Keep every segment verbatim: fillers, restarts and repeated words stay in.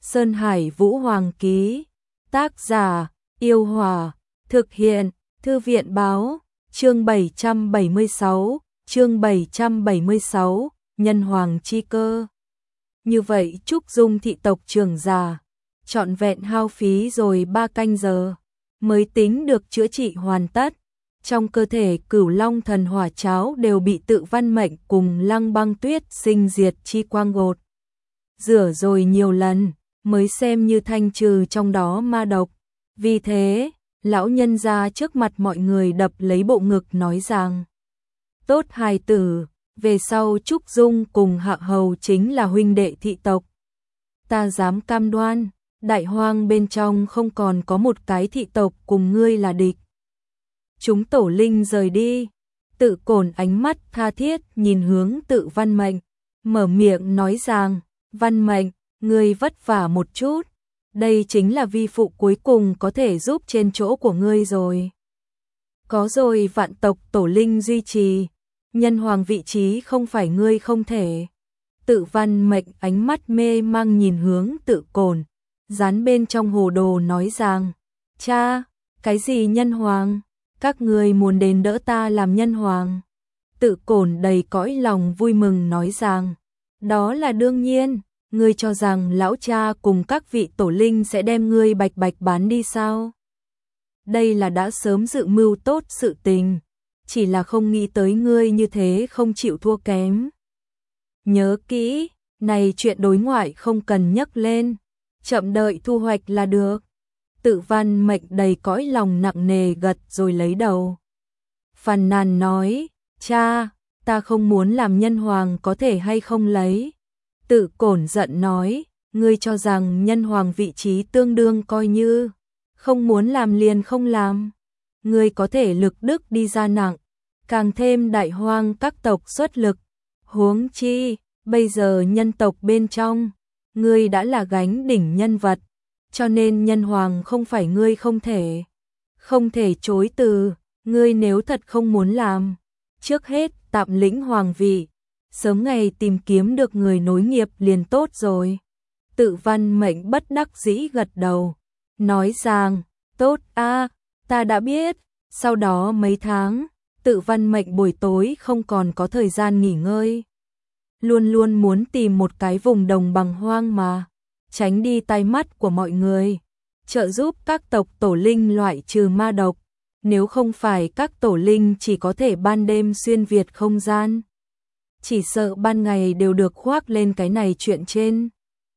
Sơn Hải Vũ Hoàng ký. Tác giả: Yêu Hòa. Thực hiện: Thư viện báo. Chương bảy trăm bảy mươi sáu, chương bảy trăm bảy mươi sáu, Nhân Hoàng chi cơ. Như vậy Trúc Dung thị tộc trưởng già, trọn vẹn hao phí rồi ba canh giờ mới tính được chữa trị hoàn tất. Trong cơ thể Cửu Long thần hỏa cháo đều bị Tự Văn Mệnh cùng Lăng Băng Tuyết sinh diệt chi quang gột rửa rồi nhiều lần, mới xem như thanh trừ trong đó ma độc. Vì thế, lão nhân ra trước mặt mọi người đập lấy bộ ngực nói rằng: tốt hài tử, về sau Trúc Dung cùng Hạ Hầu chính là huynh đệ thị tộc. Ta dám cam đoan, đại hoang bên trong không còn có một cái thị tộc cùng ngươi là địch. Chúng tổ linh rời đi, Tự Cổn ánh mắt tha thiết nhìn hướng Tự Văn Mệnh, mở miệng nói rằng: Văn Mệnh, ngươi vất vả một chút, đây chính là vi phụ cuối cùng có thể giúp trên chỗ của ngươi rồi. Có rồi vạn tộc tổ linh duy trì, nhân hoàng vị trí không phải ngươi không thể. Tự Văn Mệnh ánh mắt mê mang nhìn hướng Tự Cổn, dán bên trong hồ đồ nói rằng: cha, cái gì nhân hoàng? Các ngươi muốn đến đỡ ta làm nhân hoàng? Tự Cổn đầy cõi lòng vui mừng nói rằng: đó là đương nhiên, ngươi cho rằng lão cha cùng các vị tổ linh sẽ đem ngươi bạch bạch bán đi sao? Đây là đã sớm dự mưu tốt sự tình, chỉ là không nghĩ tới ngươi như thế không chịu thua kém. Nhớ kỹ, này chuyện đối ngoại không cần nhắc lên, chậm đợi thu hoạch là được. Tự Văn Mệnh đầy cõi lòng nặng nề gật rồi lấy đầu. Phàn nàn nói: cha, ta không muốn làm nhân hoàng có thể hay không lấy? Tự Cổn giận nói: ngươi cho rằng nhân hoàng vị trí tương đương coi như, không muốn làm liền không làm. Ngươi có thể lực đức đi ra nặng, càng thêm đại hoang các tộc xuất lực. Huống chi, bây giờ nhân tộc bên trong, ngươi đã là gánh đỉnh nhân vật, cho nên nhân hoàng không phải ngươi không thể. Không thể chối từ, ngươi nếu thật không muốn làm, trước hết tạm lĩnh hoàng vị, sớm ngày tìm kiếm được người nối nghiệp liền tốt rồi. Tự Văn Mệnh bất đắc dĩ gật đầu, nói rằng: tốt a, ta đã biết. Sau đó mấy tháng, Tự Văn Mệnh buổi tối không còn có thời gian nghỉ ngơi. Luôn luôn muốn tìm một cái vùng đồng bằng hoang mà, tránh đi tai mắt của mọi người, trợ giúp các tộc tổ linh loại trừ ma độc. Nếu không phải các tổ linh chỉ có thể ban đêm xuyên việt không gian, chỉ sợ ban ngày đều được khoác lên cái này chuyện trên.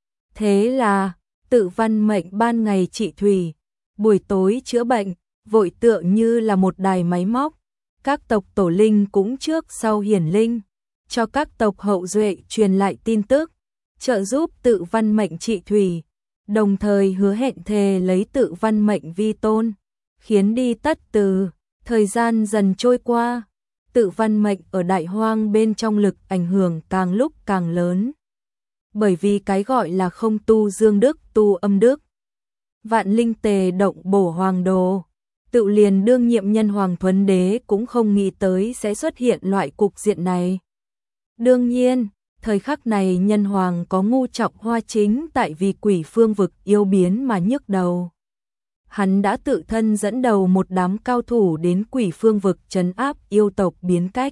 Thế là, Tự Văn Mệnh ban ngày trị thủy, buổi tối chữa bệnh, vội tựa như là một đài máy móc. Các tộc tổ linh cũng trước sau hiển linh, cho các tộc hậu duệ truyền lại tin tức, trợ giúp Tự Văn Mệnh trị thủy, đồng thời hứa hẹn thề lấy Tự Văn Mệnh vi tôn, khiến đi tất từ. Thời gian dần trôi qua, Tự Văn Mệnh ở đại hoang bên trong lực ảnh hưởng càng lúc càng lớn. Bởi vì cái gọi là không tu dương đức tu âm đức, vạn linh tề động bổ hoàng đồ, Tự liền đương nhiệm nhân hoàng Thuấn Đế cũng không nghĩ tới sẽ xuất hiện loại cục diện này. Đương nhiên, thời khắc này nhân hoàng có ngu trọng hoa chính tại vì quỷ phương vực yêu biến mà nhức đầu. Hắn đã tự thân dẫn đầu một đám cao thủ đến quỷ phương vực trấn áp yêu tộc biến cách.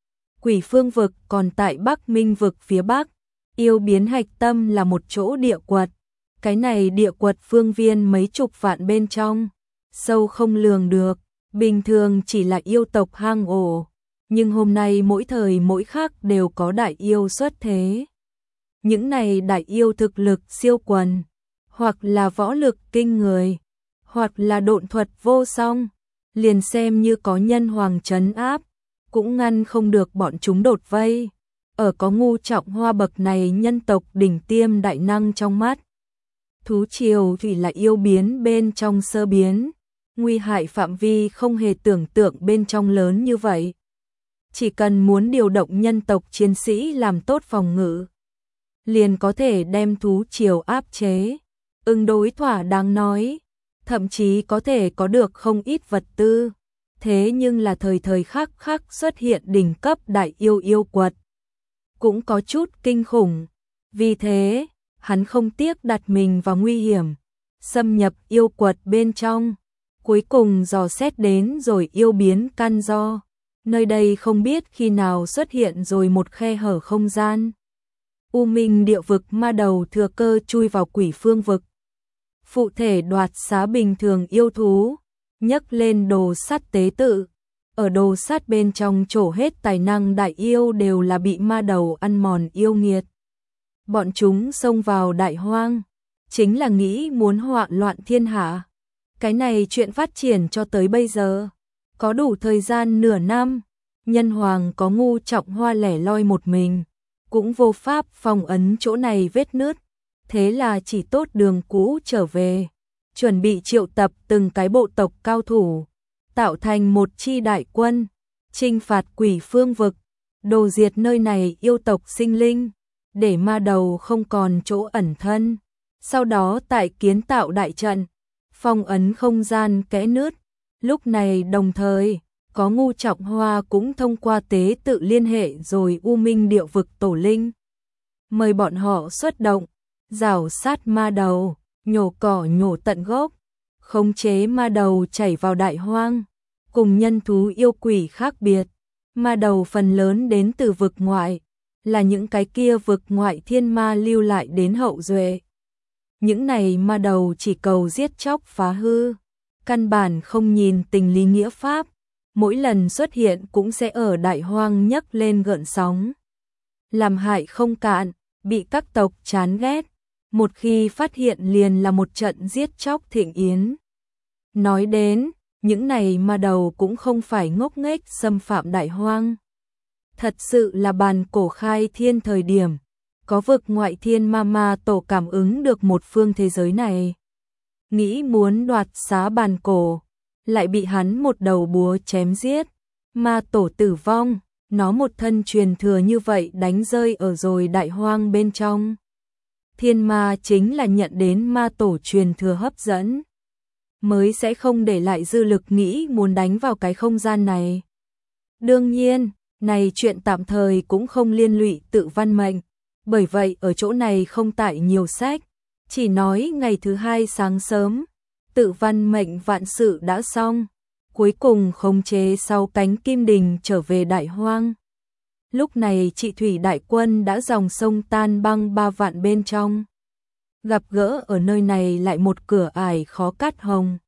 Quỷ phương vực còn tại Bắc Minh vực phía Bắc, yêu biến hạch tâm là một chỗ địa quật. Cái này địa quật phương viên mấy chục vạn bên trong, sâu không lường được, bình thường chỉ là yêu tộc hang ổ. Nhưng hôm nay mỗi thời mỗi khắc đều có đại yêu xuất thế. Những này đại yêu thực lực siêu quần, hoặc là võ lực kinh người, hoặc là độn thuật vô song, liền xem như có nhân hoàng trấn áp, cũng ngăn không được bọn chúng đột vây. Ở có ngu trọng hoa bậc này nhân tộc đỉnh tiêm đại năng trong mắt, thú triều thì là yêu biến bên trong sơ biến, nguy hại phạm vi không hề tưởng tượng bên trong lớn như vậy. Chỉ cần muốn điều động nhân tộc chiến sĩ làm tốt phòng ngự, liền có thể đem thú triều áp chế, ứng đối thỏa đáng nói, thậm chí có thể có được không ít vật tư. Thế nhưng là thời thời khắc khắc xuất hiện đỉnh cấp đại yêu yêu quật, cũng có chút kinh khủng. Vì thế, hắn không tiếc đặt mình vào nguy hiểm, xâm nhập yêu quật bên trong, cuối cùng dò xét đến rồi yêu biến căn do. Nơi đây không biết khi nào xuất hiện rồi một khe hở không gian. U Minh địa vực ma đầu thừa cơ chui vào quỷ phương vực. Phụ thể đoạt xá bình thường yêu thú, nhấc lên đồ sắt tế tự. Ở đồ sắt bên trong trổ hết tài năng đại yêu đều là bị ma đầu ăn mòn yêu nghiệt. Bọn chúng xông vào đại hoang, chính là nghĩ muốn họa loạn thiên hạ. Cái này chuyện phát triển cho tới bây giờ, có đủ thời gian nửa năm, nhân hoàng có ngu trọng hoa lẻ loi một mình, cũng vô pháp phong ấn chỗ này vết nứt, thế là chỉ tốt đường cũ trở về, chuẩn bị triệu tập từng cái bộ tộc cao thủ, tạo thành một chi đại quân, chinh phạt quỷ phương vực, đồ diệt nơi này yêu tộc sinh linh, để ma đầu không còn chỗ ẩn thân. Sau đó tại kiến tạo đại trận, phong ấn không gian kẽ nứt. Lúc này đồng thời, có ngu trọng hoa cũng thông qua tế tự liên hệ rồi U Minh địa vực tổ linh. Mời bọn họ xuất động, rào sát ma đầu, nhổ cỏ nhổ tận gốc, khống chế ma đầu chảy vào đại hoang. Cùng nhân thú yêu quỷ khác biệt, ma đầu phần lớn đến từ vực ngoại, là những cái kia vực ngoại thiên ma lưu lại đến hậu duệ. Những này ma đầu chỉ cầu giết chóc phá hư, căn bản không nhìn tình lý nghĩa pháp, mỗi lần xuất hiện cũng sẽ ở đại hoang nhấc lên gợn sóng. Làm hại không cạn, bị các tộc chán ghét, một khi phát hiện liền là một trận giết chóc thịnh yến. Nói đến, những này ma đầu cũng không phải ngốc nghếch xâm phạm đại hoang. Thật sự là bàn cổ khai thiên thời điểm, có vực ngoại thiên ma ma tổ cảm ứng được một phương thế giới này. Nghĩ muốn đoạt xá bàn cổ, lại bị hắn một đầu búa chém giết, ma tổ tử vong, nó một thân truyền thừa như vậy đánh rơi ở rồi đại hoang bên trong. Thiên ma chính là nhận đến ma tổ truyền thừa hấp dẫn, mới sẽ không để lại dư lực nghĩ muốn đánh vào cái không gian này. Đương nhiên, này chuyện tạm thời cũng không liên lụy Tự Văn Mệnh, bởi vậy ở chỗ này không tải nhiều sách, chỉ nói ngày thứ hai sáng sớm, Tự Văn Mệnh vạn sự đã xong, cuối cùng khống chế sau cánh kim đình trở về đại hoang. Lúc này Trị Thủy đại quân đã dòng sông tan băng ba vạn bên trong. Gặp gỡ ở nơi này lại một cửa ải khó cắt hồng.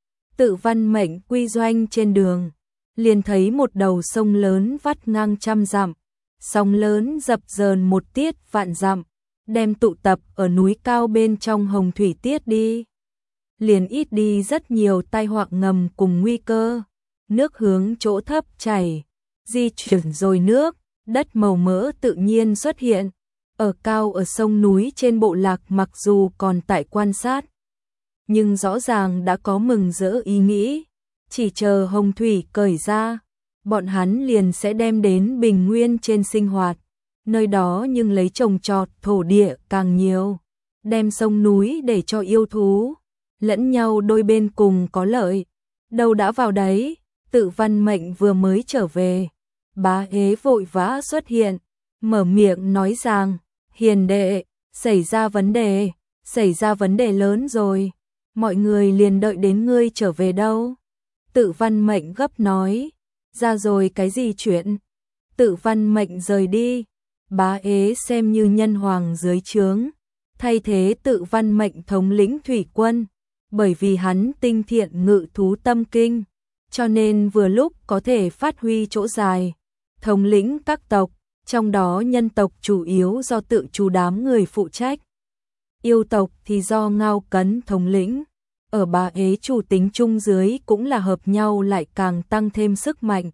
Tự Văn Mệnh quy doanh trên đường, liền thấy một đầu sông lớn vắt ngang trăm dặm, sóng lớn dập dờn một tiết vạn dặm, đem tụ tập ở núi cao bên trong hồng thủy tiết đi. Liền ít đi rất nhiều tai họa ngầm cùng nguy cơ, nước hướng chỗ thấp chảy, di chuyển rồi nước, đất màu mỡ tự nhiên xuất hiện. Ở cao ở sông núi trên bộ lạc mặc dù còn tại quan sát, nhưng rõ ràng đã có mừng rỡ ý nghĩ, chỉ chờ hồng thủy cởi ra, bọn hắn liền sẽ đem đến bình nguyên trên sinh hoạt, nơi đó nhưng lấy trồng trọt thổ địa càng nhiều, đem sông núi để cho yêu thú, lẫn nhau đôi bên cùng có lợi. Đâu đã vào đấy, Tự Văn Mệnh vừa mới trở về, Bá Ế vội vã xuất hiện, mở miệng nói rằng, hiền đệ, xảy ra vấn đề, xảy ra vấn đề lớn rồi, mọi người liền đợi đến ngươi trở về đâu. Tự Văn Mệnh gấp nói, ra rồi cái gì chuyện? Tự Văn Mệnh rời đi, Bá Ế xem như nhân hoàng dưới trướng, thay thế Tự Văn Mệnh thống lĩnh thủy quân, bởi vì hắn tinh thiện ngự thú tâm kinh, cho nên vừa lúc có thể phát huy chỗ dài, thống lĩnh các tộc, trong đó nhân tộc chủ yếu do Tự Chu đám người phụ trách. Yêu tộc thì do Ngao Cấn thống lĩnh, ở Bá Ế chủ tính chung dưới cũng là hợp nhau lại càng tăng thêm sức mạnh.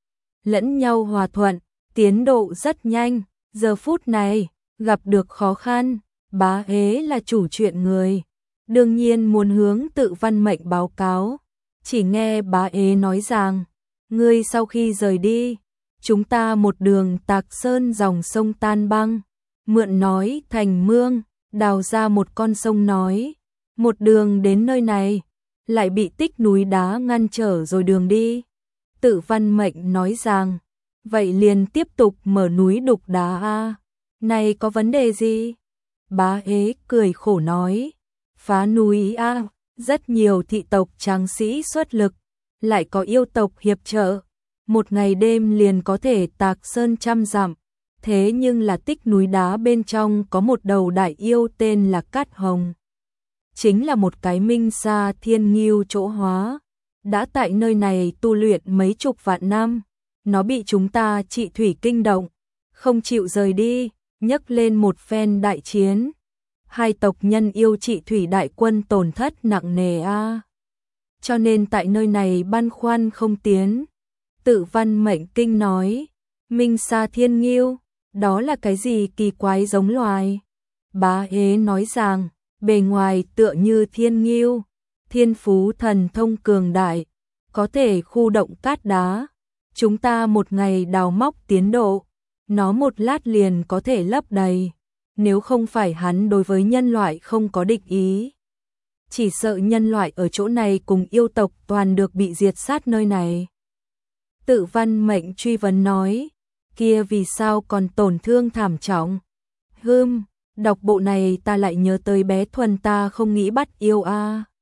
Lẫn nhau hòa thuận, tiến độ rất nhanh, giờ phút này, gặp được khó khăn, Bá Ế là chủ chuyện người, đương nhiên muốn hướng Tự Văn Mệnh báo cáo, chỉ nghe Bá Ế nói rằng, ngươi sau khi rời đi, chúng ta một đường tạc sơn dòng sông tan băng, mượn nói thành mương, đào ra một con sông nói, một đường đến nơi này, lại bị tích núi đá ngăn trở rồi đường đi. Tự Văn Mệnh nói rằng, vậy liền tiếp tục mở núi đục đá a, này có vấn đề gì? Bá ế cười khổ nói, phá núi a, rất nhiều thị tộc tráng sĩ xuất lực, lại có yêu tộc hiệp trợ, một ngày đêm liền có thể tạc sơn trăm dặm. Thế nhưng là tích núi đá bên trong có một đầu đại yêu tên là Cát Hồng. Chính là một cái minh sa thiên nghiêu chỗ hóa, đã tại nơi này tu luyện mấy chục vạn năm, nó bị chúng ta trị thủy kinh động, không chịu rời đi, nhấc lên một phen đại chiến. Hai tộc nhân yêu trị thủy đại quân tổn thất nặng nề a. Cho nên tại nơi này băn khoăn không tiến. Tự Văn Mệnh Kinh nói, minh sa thiên nghiêu, đó là cái gì kỳ quái giống loài? Bá ế nói rằng, bề ngoài tựa như thiên nghiêu, thiên phú thần thông cường đại, có thể khu động cát đá. Chúng ta một ngày đào móc tiến độ, nó một lát liền có thể lấp đầy. Nếu không phải hắn đối với nhân loại không có địch ý, chỉ sợ nhân loại ở chỗ này cùng yêu tộc toàn được bị diệt sát nơi này. Tự Văn Mệnh truy vấn nói, kia vì sao còn tổn thương thảm trọng? Hừm, đọc bộ này ta lại nhớ tới bé Thuần ta không nghĩ bắt yêu a.